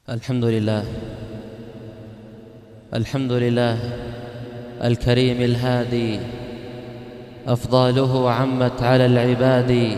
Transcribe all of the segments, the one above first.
الحمد لله الكريم الهادي، أفضاله عمت على العباد،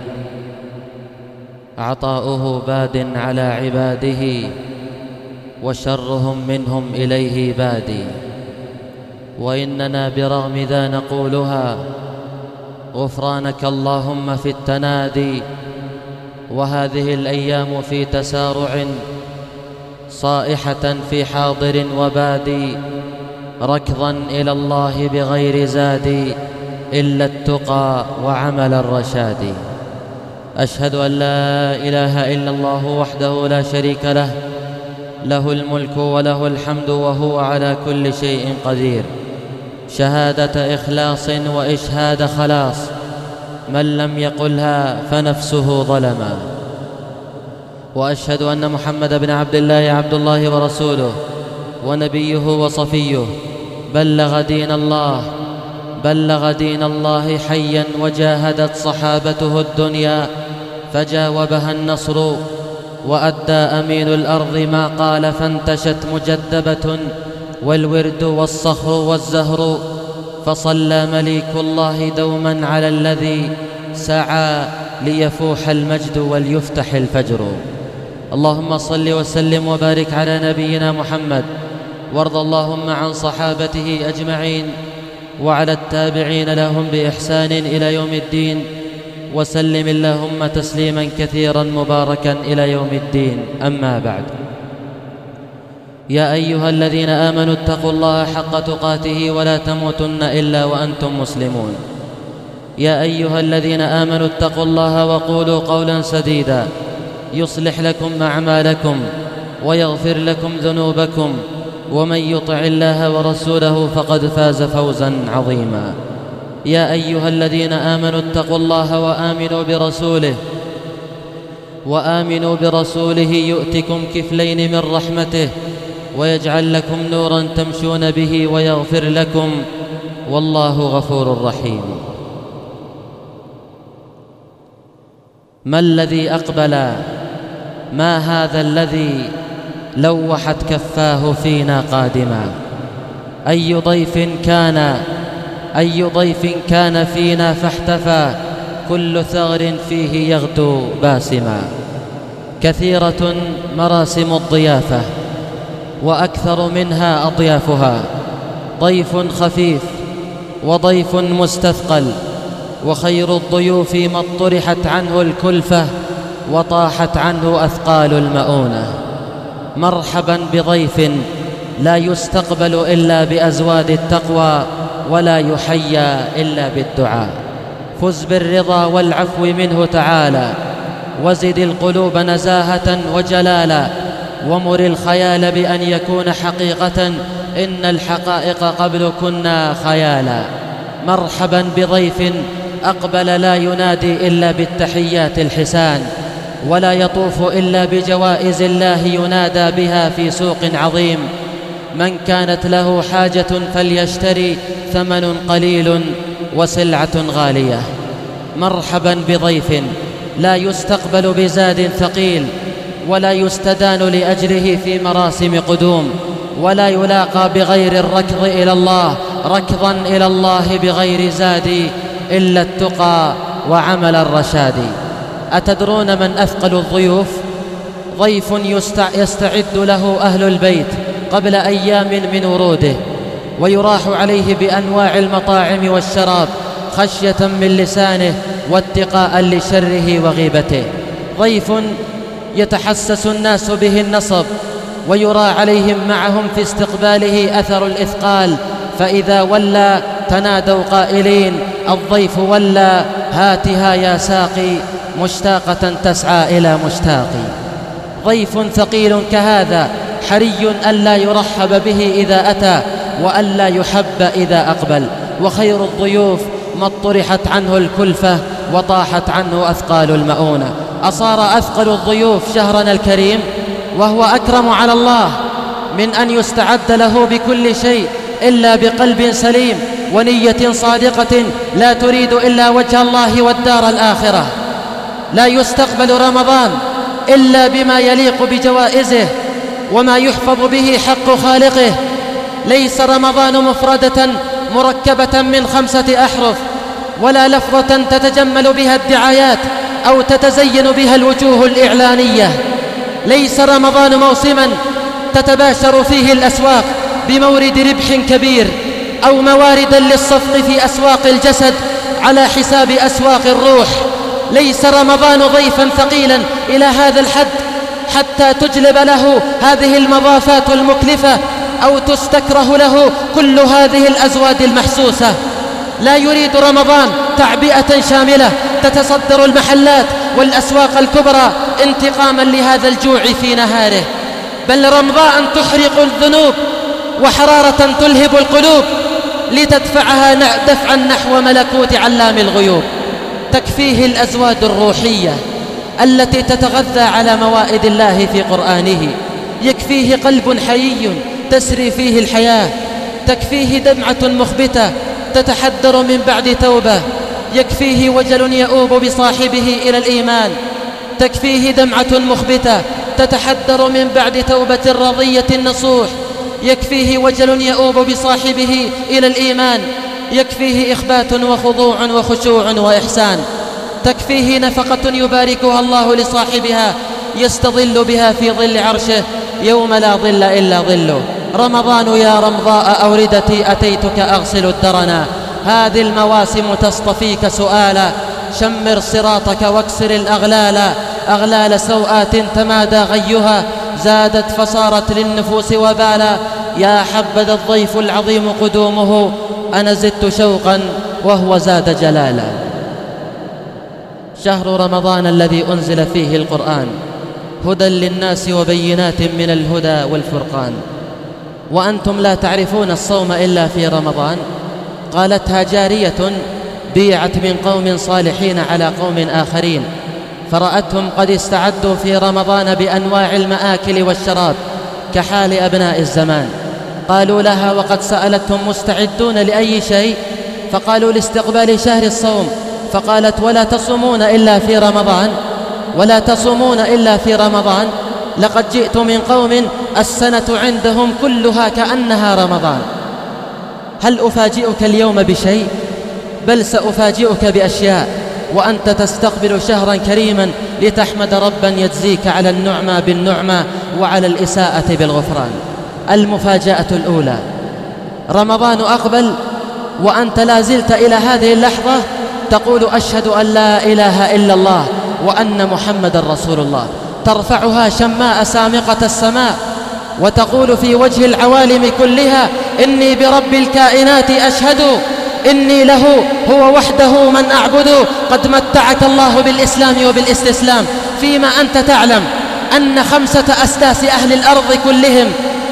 عطاؤه باد على عباده، وشرهم منهم إليه بادي. وإننا برغم ذا نقولها غفرانك اللهم في التنادي، وهذه الأيام في تسارع صائحة في حاضر وبادي، ركضا إلى الله بغير زاد إلا التقى وعمل الرشاد. أشهد أن لا إله إلا الله وحده لا شريك له، له الملك وله الحمد وهو على كل شيء قدير، شهادة إخلاص وإشهاد خلاص، من لم يقلها فنفسه ظلما. وأشهد أن محمد بن عبد الله عبد الله ورسوله ونبيه وصفيه، بلغ دين الله حيا، وجاهدت صحابته الدنيا فجاوبها النصر، وأدى أمين الأرض ما قال فانتشت مجدبة، والورد والصخر والزهر، فصلى مليك الله دوما على الذي سعى ليفوح المجد وليفتح الفجر. اللهم صل وسلم وبارك على نبينا محمد، وارض اللهم عن صحابته أجمعين، وعلى التابعين لهم بإحسان إلى يوم الدين، وسلم اللهم تسليما كثيرا مباركا إلى يوم الدين. أما بعد، يا أيها الذين آمنوا اتقوا الله حق تقاته ولا تموتن إلا وأنتم مسلمون. يا أيها الذين آمنوا اتقوا الله وقولوا قولا سديدا يصلح لكم أعمالكم ويغفر لكم ذنوبكم، ومن يطع الله ورسوله فقد فاز فوزا عظيما. يا أيها الذين آمنوا اتقوا الله وآمنوا برسوله يؤتكم كفلين من رحمته، ويجعل لكم نورا تمشون به، ويغفر لكم، والله غفور رحيم. ما الذي أقبل؟ ما هذا الذي لوحت كفاه فينا قادما؟ أي ضيف كان فينا فاحتفى، كل ثغر فيه يغدو باسما. كثيرة مراسم الضيافة، وأكثر منها أضيافها، ضيف خفيف وضيف مستثقل، وخير الضيوف من طرحت عنه الكلفة وطاحت عنه أثقال المؤونة. مرحبا بضيف لا يستقبل إلا بأزواد التقوى، ولا يحيى إلا بالدعاء. فز بالرضا والعفو منه تعالى، وزد القلوب نزاهة وجلالا، ومر الخيال بأن يكون حقيقة، إن الحقائق قبل كنا خيالا. مرحبا بضيف أقبل لا ينادي إلا بالتحيات الحسان، ولا يطوف إلا بجوائز الله ينادى بها في سوق عظيم. من كانت له حاجة فليشتري، ثمن قليل وسلعة غالية. مرحبا بضيف لا يستقبل بزاد ثقيل، ولا يستدان لأجله في مراسم قدوم، ولا يلاقى بغير الركض إلى الله، ركضا إلى الله بغير زاد إلا التقى وعمل الرشاد. أتدرون من أثقل الضيوف؟ ضيف يستعد له أهل البيت قبل أيام من وروده، ويراح عليه بأنواع المطاعم والشراب خشية من لسانه واتقاء لشره وغيبته. ضيف يتحسس الناس به النصب، ويرى عليهم معهم في استقباله أثر الإثقال، فإذا ولى تنادوا قائلين: الضيف ولى، هاتها يا ساقي، مشتاقة تسعى إلى مشتاقي. ضيف ثقيل كهذا حري ألا يرحب به إذا أتى، وألا يحب إذا أقبل. وخير الضيوف من طرحت عنه الكلفة وطاحت عنه أثقال المؤونة. أصار أثقل الضيوف شهرنا الكريم، وهو أكرم على الله من أن يستعد له بكل شيء إلا بقلب سليم ونية صادقة لا تريد إلا وجه الله والدار الآخرة. لا يستقبل رمضان إلا بما يليق بجوائزه، وما يحفظ به حق خالقه. ليس رمضان مفردة مركبة من 5 أحرف، ولا لفظة تتجمل بها الدعايات أو تتزين بها الوجوه الإعلانية. ليس رمضان موسما تتباشر فيه الأسواق بمورد ربح كبير، أو مواردا للصفق في أسواق الجسد على حساب أسواق الروح. ليس رمضان ضيفا ثقيلا إلى هذا الحد حتى تجلب له هذه المضافات المكلفة أو تستكره له كل هذه الأزواد المحسوسة. لا يريد رمضان تعبئة شاملة تتصدر المحلات والأسواق الكبرى انتقاما لهذا الجوع في نهاره، بل رمضان تحرق الذنوب وحرارة تلهب القلوب لتدفعها دفعا نحو ملكوت علام الغيوب. تكفيه الأزواد الروحية التي تتغذى على موائد الله في قرآنه، يكفيه قلب حيي تسري فيه الحياة، تكفيه دمعة مخبتة تتحدر من بعد توبة، يكفيه وجل يؤوب بصاحبه إلى الإيمان، تكفيه دمعة مخبتة تتحدر من بعد توبة رضية النصوح، يكفيه وجل يؤوب بصاحبه إلى الإيمان، يكفيه إخبات وخضوع وخشوع وإحسان، تكفيه نفقة يباركها الله لصاحبها يستظل بها في ظل عرشه يوم لا ظل إلا ظله. رمضان يا رمضاء أوردتي أتيتك أغسل الدرنا، هذه المواسم تصطفيك سؤالا، شمر صراطك واكسر الأغلال، أغلال سوءات تمادى غيها زادت فصارت للنفوس وبالا، يا حبذا الضيف العظيم قدومه أنا زدت شوقا وهو زاد جلالا. شهر رمضان الذي أنزل فيه القرآن هدى للناس وبينات من الهدى والفرقان، وأنتم لا تعرفون الصوم إلا في رمضان. قالتها جارية بيعت من قوم صالحين على قوم آخرين، فرأتهم قد استعدوا في رمضان بأنواع المآكل والشراب كحال أبناء الزمان. قالوا لها وقد سألتهم مستعدون لأي شيء؟ فقالوا لاستقبال شهر الصوم. فقالت ولا تصومون إلا في رمضان؟ ولا تصومون إلا في رمضان؟ لقد جئت من قوم السنة عندهم كلها كأنها رمضان. هل أفاجئك اليوم بشيء؟ بل سأفاجئك بأشياء، وأنت تستقبل شهرا كريما لتحمد ربا يجزيك على النعمة بالنعمة وعلى الإساءة بالغفران. المفاجأة الأولى: رمضان أقبل وأنت لا زلت إلى هذه اللحظة تقول أشهد أن لا إله إلا الله وأن محمد رسول الله، ترفعها شماء سامقة السماء وتقول في وجه العوالم كلها إني برب الكائنات أشهد إني له هو وحده من أعبد. قد متعك الله بالإسلام وبالاستسلام، فيما أنت تعلم أن 5 أسداس أهل الأرض كلهم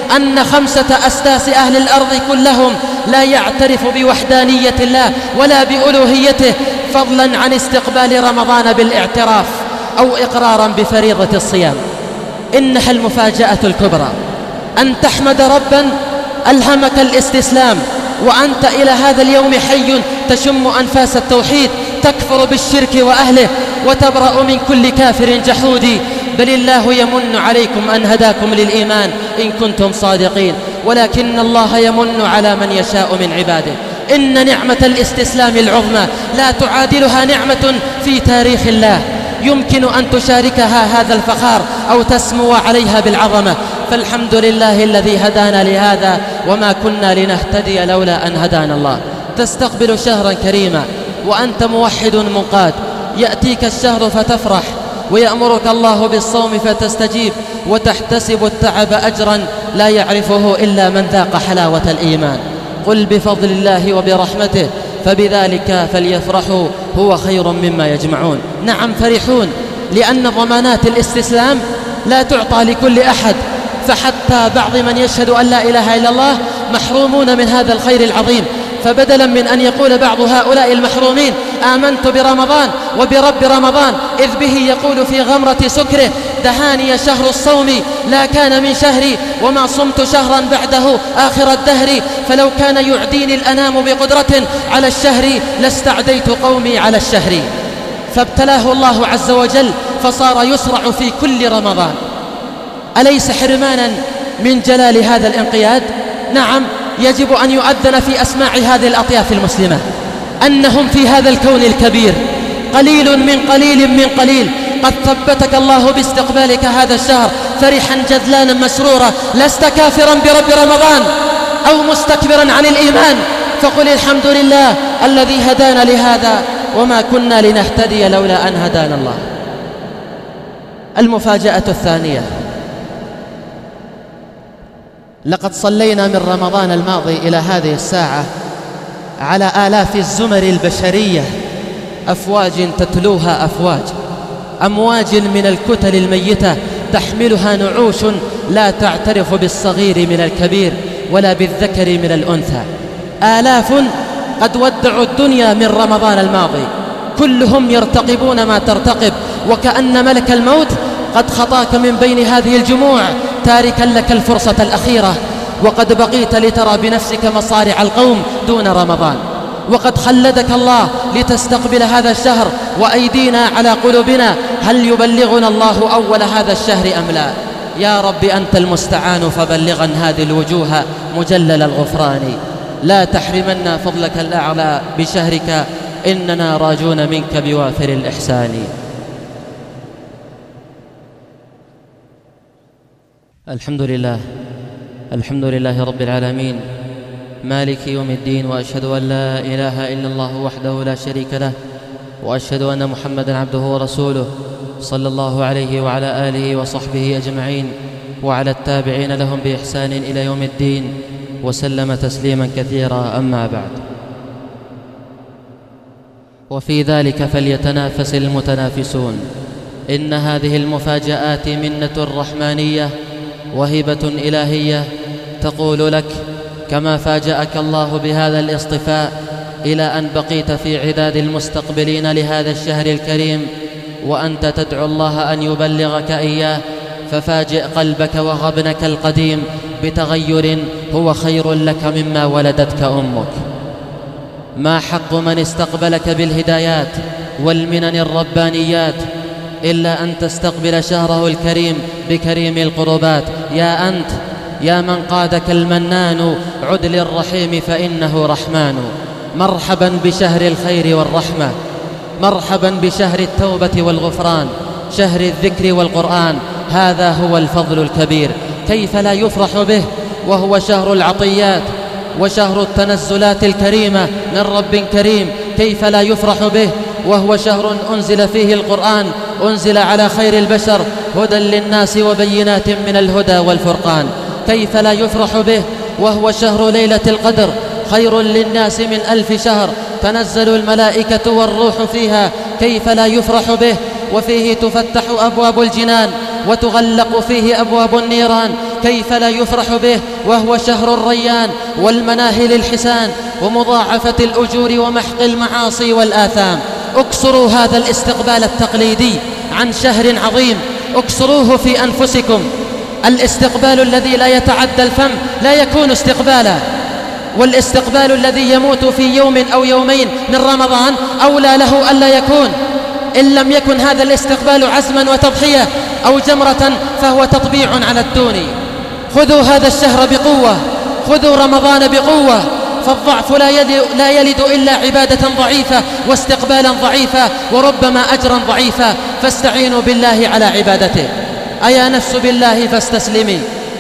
كلهم لا يعترف بوحدانية الله ولا بألوهيته، فضلا عن استقبال رمضان بالاعتراف أو إقرارا بفريضة الصيام. إنها المفاجأة الكبرى أن تحمد ربا ألهمك الاستسلام وأنت إلى هذا اليوم حي تشم أنفاس التوحيد، تكفر بالشرك وأهله وتبرأ من كل كافر جحودي. بل الله يمن عليكم أن هداكم للإيمان إن كنتم صادقين، ولكن الله يمن على من يشاء من عباده. إن نعمة الاستسلام العظمى لا تعادلها نعمة في تاريخ الله يمكن أن تشاركها هذا الفخار أو تسمو عليها بالعظمة. فالحمد لله الذي هدانا لهذا وما كنا لنهتدي لولا أن هدانا الله. تستقبل شهرا كريما وأنت موحد منقاد، يأتيك الشهر فتفرح ويأمرك الله بالصوم فتستجيب وتحتسب التعب أجرا لا يعرفه إلا من ذاق حلاوة الإيمان. قل بفضل الله وبرحمته فبذلك فليفرحوا هو خير مما يجمعون. نعم فرحون، لأن ضمانات الاستسلام لا تعطى لكل أحد، فحتى بعض من يشهد أن لا إله إلا الله محرومون من هذا الخير العظيم. فبدلا من أن يقول بعض هؤلاء المحرومين آمنت برمضان وبرب رمضان، إذ به يقول في غمرة سكره دهاني شهر الصوم لا كان من شهري وما صمت شهرا بعده آخر الدهر، فلو كان يعديني الأنام بقدرة على الشهر لاستعديت قومي على الشهر. فابتلاه الله عز وجل فصار يسرع في كل رمضان أليس حرمانا من جلال هذا الانقياد؟ نعم، يجب أن يؤذن في أسماع هذه الأطياف المسلمة أنهم في هذا الكون الكبير قليل من قليل من قليل قد ثبتك الله باستقبالك هذا الشهر فرحا جذلانا مسرورا، لست كافرا برب رمضان أو مستكبرا عن الإيمان، فقل الحمد لله الذي هدانا لهذا وما كنا لنهتدي لولا أن هدانا الله. المفاجأة الثانية: لقد صلينا من رمضان الماضي إلى هذه الساعة على آلاف الزمر البشرية، أفواج تتلوها أفواج، أمواج من الكتل الميتة تحملها نعوش لا تعترف بالصغير من الكبير ولا بالذكر من الأنثى. آلاف قد ودعوا الدنيا من رمضان الماضي، كلهم يرتقبون ما ترتقب، وكأن ملك الموت قد خطاك من بين هذه الجموع تاركا لك الفرصة الأخيرة، وقد بقيت لترى بنفسك مصارع القوم دون رمضان، وقد خلدك الله لتستقبل هذا الشهر وأيدينا على قلوبنا، هل يبلغنا الله أول هذا الشهر أم لا؟ يا رب أنت المستعان، فبلغا هذه الوجوه مجلل الغفران، لا تحرمنا فضلك الأعلى بشهرك، إننا راجون منك بوافر الإحسان. الحمد لله رب العالمين، مالك يوم الدين، وأشهد أن لا إله إلا الله وحده لا شريك له، وأشهد أن محمدًا عبده ورسوله، صلى الله عليه وعلى آله وصحبه أجمعين وعلى التابعين لهم بإحسان إلى يوم الدين، وسلم تسليما كثيرا. أما بعد، وفي ذلك فليتنافس المتنافسون، إن هذه المفاجآت منة رحمانية وهبة إلهية تقول لك كما فاجأك الله بهذا الاصطفاء إلى أن بقيت في عداد المستقبلين لهذا الشهر الكريم وأنت تدعو الله أن يبلغك إياه، ففاجئ قلبك وغبنك القديم بتغير هو خير لك مما ولدتك أمك. ما حق من استقبلك بالهدايات والمنن الربانيات إلا أن تستقبل شهره الكريم بكريم القربات. يا أنت يا من قادك المنان، عد للرحيم فإنه رحمن. مرحبا بشهر الخير والرحمة، مرحبا بشهر التوبة والغفران، شهر الذكر والقرآن، هذا هو الفضل الكبير، كيف لا يفرح به وهو شهر العطيات وشهر التنزلات الكريمة من رب كريم، كيف لا يفرح به وهو شهر أنزل فيه القرآن، أنزل على خير البشر هدى للناس وبينات من الهدى والفرقان، كيف لا يفرح به وهو شهر ليلة القدر، خير للناس من 1000 شهر، تنزل الملائكة والروح فيها، كيف لا يفرح به وفيه تفتح أبواب الجنان وتغلق فيه أبواب النيران، كيف لا يفرح به وهو شهر الريان والمناهل الحسان ومضاعفة الأجور ومحق المعاصي والآثام. اكسروا هذا الاستقبال التقليدي عن شهر عظيم، اكسروه في أنفسكم. الاستقبال الذي لا يتعدى الفم لا يكون استقبالا، والاستقبال الذي يموت في يوم أو يومين من رمضان أولى له ألا يكون. إن لم يكن هذا الاستقبال عزما وتضحية أو جمرة فهو تطبيع على الدون. خذوا هذا الشهر بقوة، خذوا رمضان بقوة، فالضعف لا يلد إلا عبادة ضعيفة واستقبالا ضعيفا وربما أجرا ضعيفا، فاستعينوا بالله على عبادته. أيا نفس بالله فاستسلمي،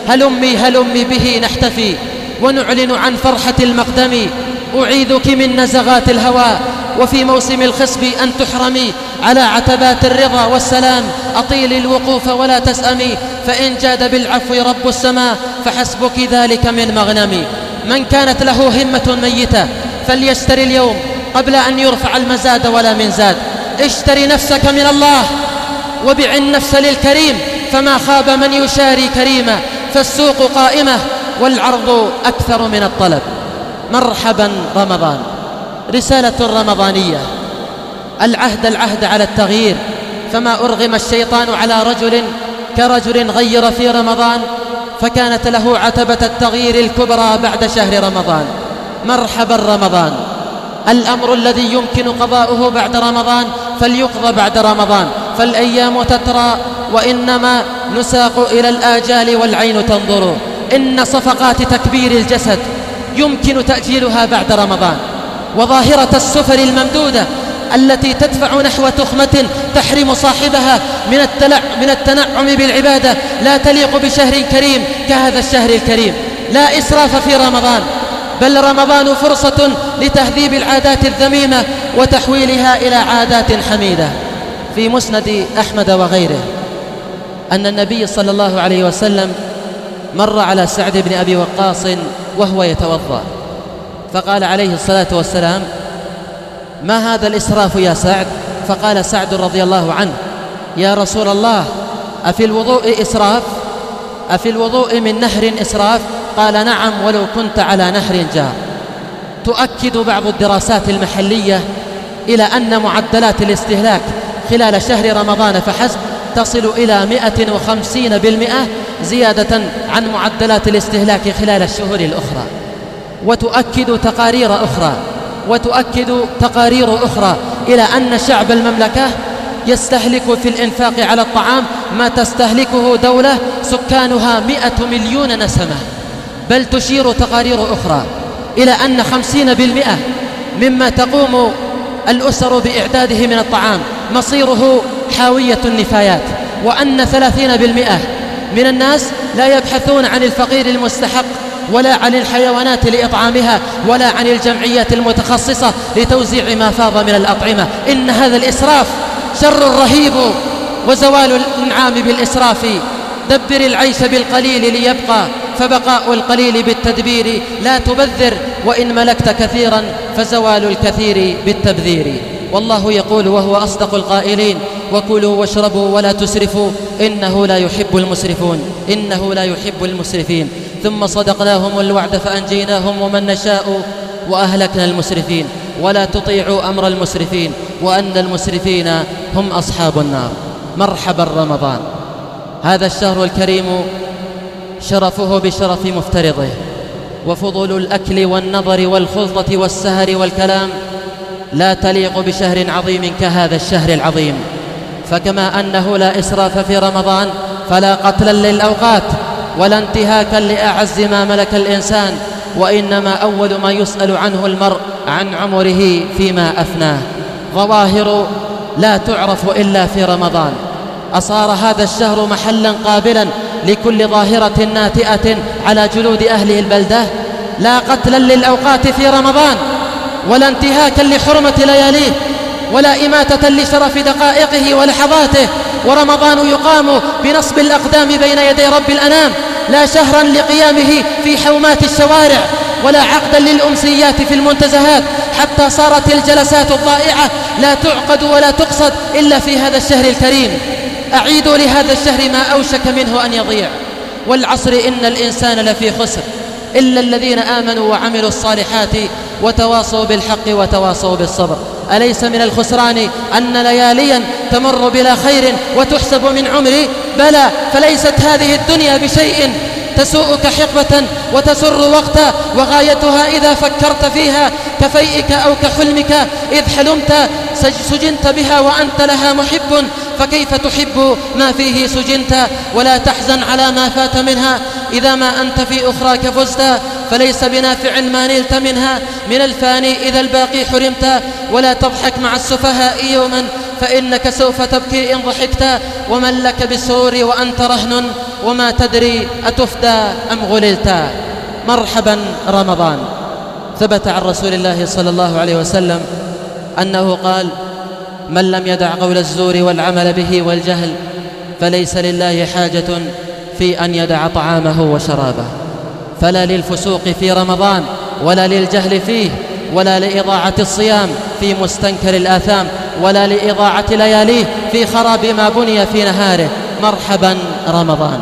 هلمي به نحتفي ونعلن عن فرحة المقدم. أعيذك من نزغات الهوى وفي موسم الخصب أن تحرمي، على عتبات الرضا والسلام أطيلي الوقوف ولا تسأمي، فإن جاد بالعفو رب السماء فحسبك ذلك من مغنمي. من كانت له همة ميتة فليشتري اليوم قبل أن يرفع المزاد ولا من زاد. اشتري نفسك من الله وبع النفس للكريم، فما خاب من يشاري كريما، فالسوق قائمة والعرض أكثر من الطلب. مرحبا رمضان، رسالة رمضانية. العهد على التغيير، فما أرغم الشيطان على رجل كرجل غير في رمضان فكانت له عتبة التغيير الكبرى بعد شهر رمضان. مرحبا رمضان، الأمر الذي يمكن قضاؤه بعد رمضان فليقضى بعد رمضان، فالأيام تترى وإنما نساق إلى الآجال والعين تنظر. إن صفقات تكبير الجسد يمكن تأجيلها بعد رمضان، وظاهرة السفر الممدودة التي تدفع نحو تخمة تحرم صاحبها من التنعم بالعبادة لا تليق بشهر كريم كهذا الشهر الكريم. لا إسراف في رمضان، بل رمضان فرصة لتهذيب العادات الذميمة وتحويلها إلى عادات حميدة. في مسند أحمد وغيره أن النبي صلى الله عليه وسلم مر على سعد بن أبي وقاص وهو يتوضأ، فقال عليه الصلاة والسلام: ما هذا الإسراف يا سعد؟ فقال سعد رضي الله عنه: يا رسول الله، أفي الوضوء إسراف؟ أفي الوضوء من نهر إسراف؟ قال: نعم، ولو كنت على نهر جار. تؤكد بعض الدراسات المحلية إلى أن معدلات الاستهلاك خلال شهر رمضان فحسب تصل إلى 150% زيادة عن معدلات الاستهلاك خلال الشهور الأخرى. وتؤكد تقارير أخرى إلى أن شعب المملكة يستهلك في الإنفاق على الطعام ما تستهلكه دولة سكانها 100 مليون نسمة. بل تشير تقارير أخرى إلى أن 50% مما تقوم الأسر بإعداده من الطعام مصيره حاوية النفايات، وأن 30% من الناس لا يبحثون عن الفقير المستحق ولا عن الحيوانات لإطعامها ولا عن الجمعيات المتخصصة لتوزيع ما فاض من الأطعمة. إن هذا الإسراف شر رهيب، وزوال الإنعام بالإسراف. دبر العيش بالقليل ليبقى، فبقاء القليل بالتدبير. لا تبذر، وإن ملكت كثيرا فزوال الكثير بالتبذير. والله يقول وهو أصدق القائلين: وكلوا واشربوا ولا تسرفوا إنه لا يحب المسرفين. ثم صدقناهم الوعد فأنجيناهم ومن نشاء وأهلكنا المسرفين. ولا تطيعوا أمر المسرفين وأن المسرفين هم أصحاب النار. مرحبا رمضان، هذا الشهر الكريم شرفه بشرف مفترضه، وفضول الأكل والنظر والخلطة والسهر والكلام لا تليق بشهر عظيم كهذا الشهر العظيم. فكما أنه لا إسراف في رمضان فلا قتلا للأوقات ولا انتهاكا لأعز ما ملك الإنسان، وإنما أول ما يسأل عنه المرء عن عمره فيما أفناه. ظواهر لا تعرف إلا في رمضان. أصار هذا الشهر محلا قابلا لكل ظاهرة ناتئة على جلود أهله البلدة. لا قتلا للأوقات في رمضان، ولا انتهاكا لحرمة لياليه، ولا إماتة لشرف دقائقه ولحظاته. ورمضان يقام بنصب الأقدام بين يدي رب الأنام، لا شهرا لقيامه في حومات الشوارع، ولا عقدا للأمسيات في المنتزهات، حتى صارت الجلسات الضائعة لا تعقد ولا تقصد إلا في هذا الشهر الكريم. أعيدوا لهذا الشهر ما أوشك منه أن يضيع. والعصر إن الإنسان لفي خسر إلا الذين آمنوا وعملوا الصالحات وتواصوا بالحق وتواصوا بالصبر. أليس من الخسران أن لياليا تمر بلا خير وتحسب من عمري؟ بلى، فليست هذه الدنيا بشيء تسوءك حقبة وتسر وقتا، وغايتها إذا فكرت فيها كفيئك أو كحلمك إذ حلمت سجنت بها وأنت لها محب، فكيف تحب ما فيه سجنت؟ ولا تحزن على ما فات منها، إذا ما أنت في أخراك فزت، فليس بنافع ما نلت منها من الفاني إذا الباقي حرمت. ولا تضحك مع السفهاء يوما فإنك سوف تبكي إن ضحكت، ومن لك بالسرور وأنت رهن وما تدري أتفدى أم غللت. مرحبا رمضان. ثبت عن رسول الله صلى الله عليه وسلم أنه قال: من لم يدع قول الزور والعمل به والجهل فليس لله حاجة في أن يدع طعامه وشرابه. فلا للفسوق في رمضان، ولا للجهل فيه، ولا لإضاعة الصيام في مستنكر الآثام، ولا لإضاعة لياليه في خراب ما بني في نهاره. مرحبا رمضان.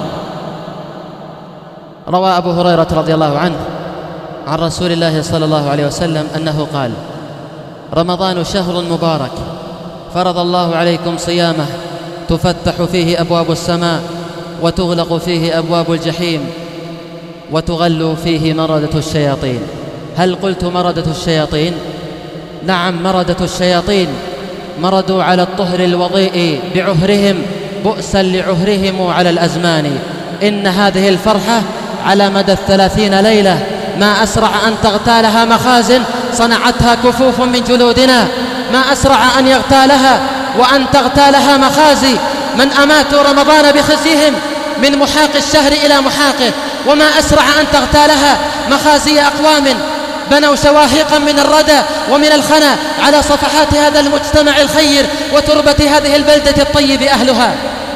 روى أبو هريرة رضي الله عنه عن رسول الله صلى الله عليه وسلم أنه قال: رمضان شهر مبارك فرض الله عليكم صيامه، تفتح فيه أبواب السماء وتغلق فيه أبواب الجحيم وتغل فيه مردة الشياطين. هل قلت مردة الشياطين؟ نعم، مردة الشياطين. مردوا على الطهر الوضيء بعهرهم بؤسا لعهرهم على الأزمان. إن هذه الفرحة على مدى 30 ليلة ما أسرع أن تغتالها مخازن صنعتها كفوف من جلودنا، ما أسرع أن يغتالها وأن تغتالها مخازي من أماتوا رمضان بخزيهم من محاق الشهر إلى محاقه، وما أسرع أن تغتالها مخازي أقوام بنوا شواهقا من الردى ومن الخنا على صفحات هذا المجتمع الخير وتربة هذه البلدة الطيب أهلها.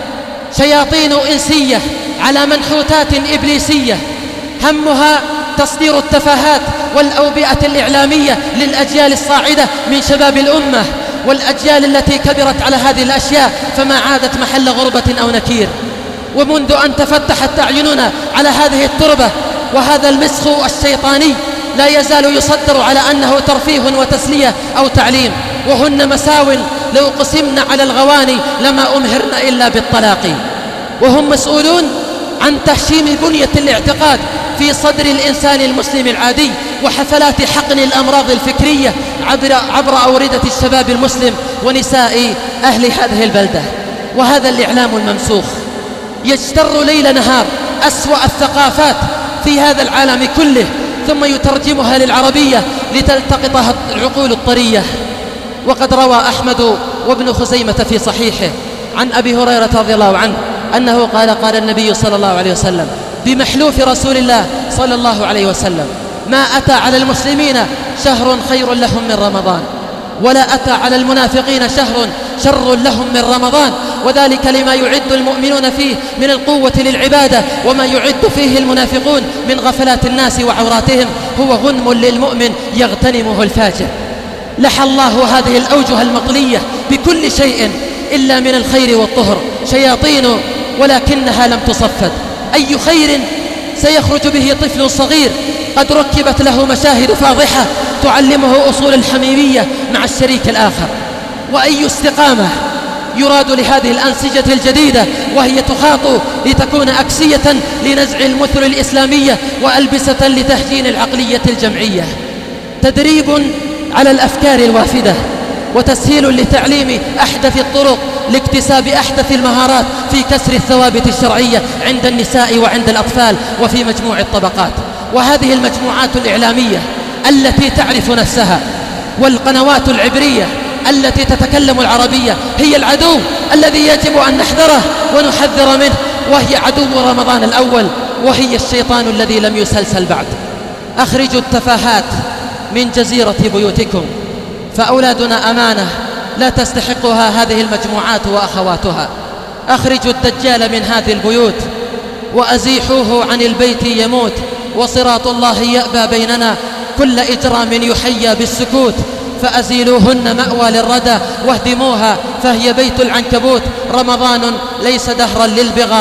شياطين إنسية على منحوتات إبليسية همها تصدير التفاهات والأوبئة الإعلامية للأجيال الصاعدة من شباب الأمة، والأجيال التي كبرت على هذه الأشياء فما عادت محل غربة أو نكير. ومنذ أن تفتحت أعيننا على هذه التربة وهذا المسخ الشيطاني لا يزال يصدر على أنه ترفيه وتسلية أو تعليم، وهن مساو لو قسمن على الغواني لما أمهرن إلا بالطلاق. وهم مسؤولون عن تهشيم بنية الاعتقاد في صدر الإنسان المسلم العادي وحفلات حقن الأمراض الفكرية عبر أوردة الشباب المسلم ونساء أهل هذه البلدة. وهذا الإعلام الممسوخ يجتر ليل نهار أسوأ الثقافات في هذا العالم كله ثم يترجمها للعربية لتلتقطها العقول الطرية. وقد روى أحمد وابن خزيمة في صحيحه عن أبي هريرة رضي الله عنه أنه قال النبي صلى الله عليه وسلم بمحلوف رسول الله صلى الله عليه وسلم: ما أتى على المسلمين شهر خير لهم من رمضان، ولا أتى على المنافقين شهر شر لهم من رمضان، وذلك لما يعد المؤمنون فيه من القوة للعبادة، وما يعد فيه المنافقون من غفلات الناس وعوراتهم هو غنم للمؤمن يغتنمه الفاجر. لحى الله هذه الأوجه المطلية بكل شيء إلا من الخير والطهر شياطين ولكنها لم تصفد. أي خير سيخرج به طفل صغير قد ركبت له مشاهد فاضحة تعلمه أصول الحميمية مع الشريك الآخر؟ وأي استقامة يراد لهذه الأنسجة الجديدة وهي تخاط لتكون أكسية لنزع المثل الإسلامية وألبسة لتهجين العقلية الجمعية؟ تدريب على الأفكار الوافدة وتسهيل لتعليم أحدث الطرق لاكتساب أحدث المهارات في كسر الثوابت الشرعية عند النساء وعند الأطفال وفي مجموع الطبقات. وهذه المجموعات الإعلامية التي تعرف نفسها والقنوات العبرية التي تتكلم العربية هي العدو الذي يجب أن نحذره ونحذر منه، وهي عدو رمضان الأول، وهي الشيطان الذي لم يسلسل بعد. أخرجوا التفاهات من جزيرة بيوتكم، فأولادنا أمانة لا تستحقها هذه المجموعات وأخواتها. أخرجوا الدجال من هذه البيوت وأزيحوه عن البيت يموت، وصراط الله يأبى بيننا كل إجرام يحيى بالسكوت. فأزيلوهن مأوى للردى واهدموها فهي بيت العنكبوت. رمضان ليس دهرا للبغى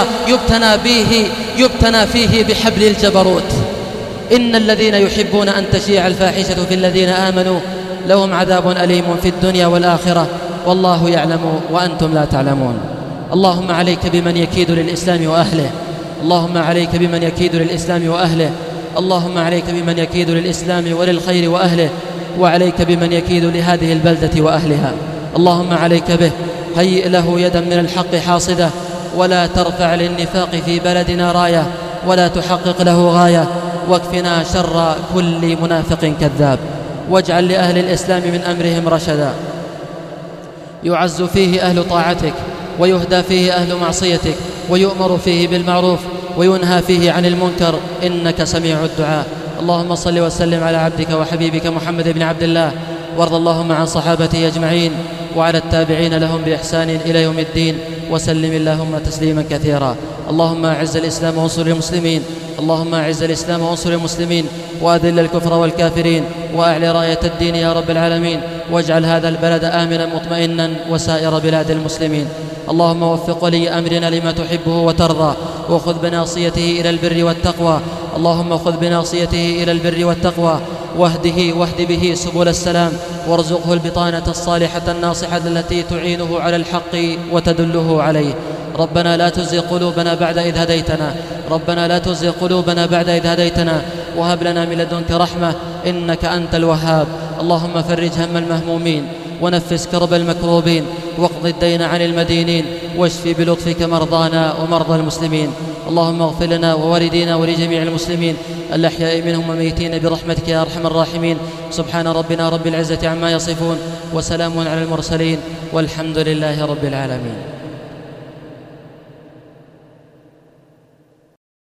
يبتنى فيه بحبل الجبروت. إن الذين يحبون أن تشيع الفاحشة في الذين آمنوا لهم عذاب أليم في الدنيا والآخرة والله يعلم وأنتم لا تعلمون. اللهم عليك بمن يكيد للإسلام وأهله، اللهم عليك بمن يكيد للإسلام وأهله، اللهم عليك بمن يكيد للإسلام وللخير وأهله، وعليك بمن يكيد لهذه البلدة وأهلها. اللهم عليك به، هيئ له يدا من الحق حاصدة، ولا ترفع للنفاق في بلدنا راية، ولا تحقق له غاية، واكفنا شر كل منافق كذاب. واجعل لأهل الإسلام من أمرهم رشدا، يعز فيه أهل طاعتك ويهدى فيه أهل معصيتك، ويؤمر فيه بالمعروف وينهى فيه عن المنكر، إنك سميع الدعاء. اللهم صل وسلم على عبدك وحبيبك محمد بن عبد الله، وارض اللهم عن صحابته أجمعين وعلى التابعين لهم بإحسان إلى يوم الدين، وسلم اللهم تسليما كثيرا. اللهم أعز الإسلام وانصر المسلمين، اللهم أعز الإسلام وانصر المسلمين، وأذل الكفر والكافرين، وأعل راية الدين يا رب العالمين، واجعل هذا البلد آمنا مطمئنا وسائر بلاد المسلمين. اللهم وفق ولي أمرنا لما تحبه وترضى، وخذ بناصيته إلى البر والتقوى، اللهم خذ بناصيته إلى البر والتقوى، واهد به سبل السلام، وارزقه البطانة الصالحة الناصحة التي تعينه على الحق وتدله عليه. ربنا لا تزغ قلوبنا بعد إذ هديتنا، ربنا لا تزغ قلوبنا بعد إذ هديتنا، وهب لنا من لدنك رحمة إنك أنت الوهاب. اللهم فرج هم المهمومين ونفس كرب المكروبين، واقض الدين عن المدينين، واشف بلطفك مرضانا ومرضى المسلمين. اللهم اغفر لنا ووالدينا ولجميع المسلمين الأحياء منهم والميتين برحمتك يا أرحم الراحمين. سبحان ربنا رب العزة عما يصفون، وسلام على المرسلين، والحمد لله رب العالمين.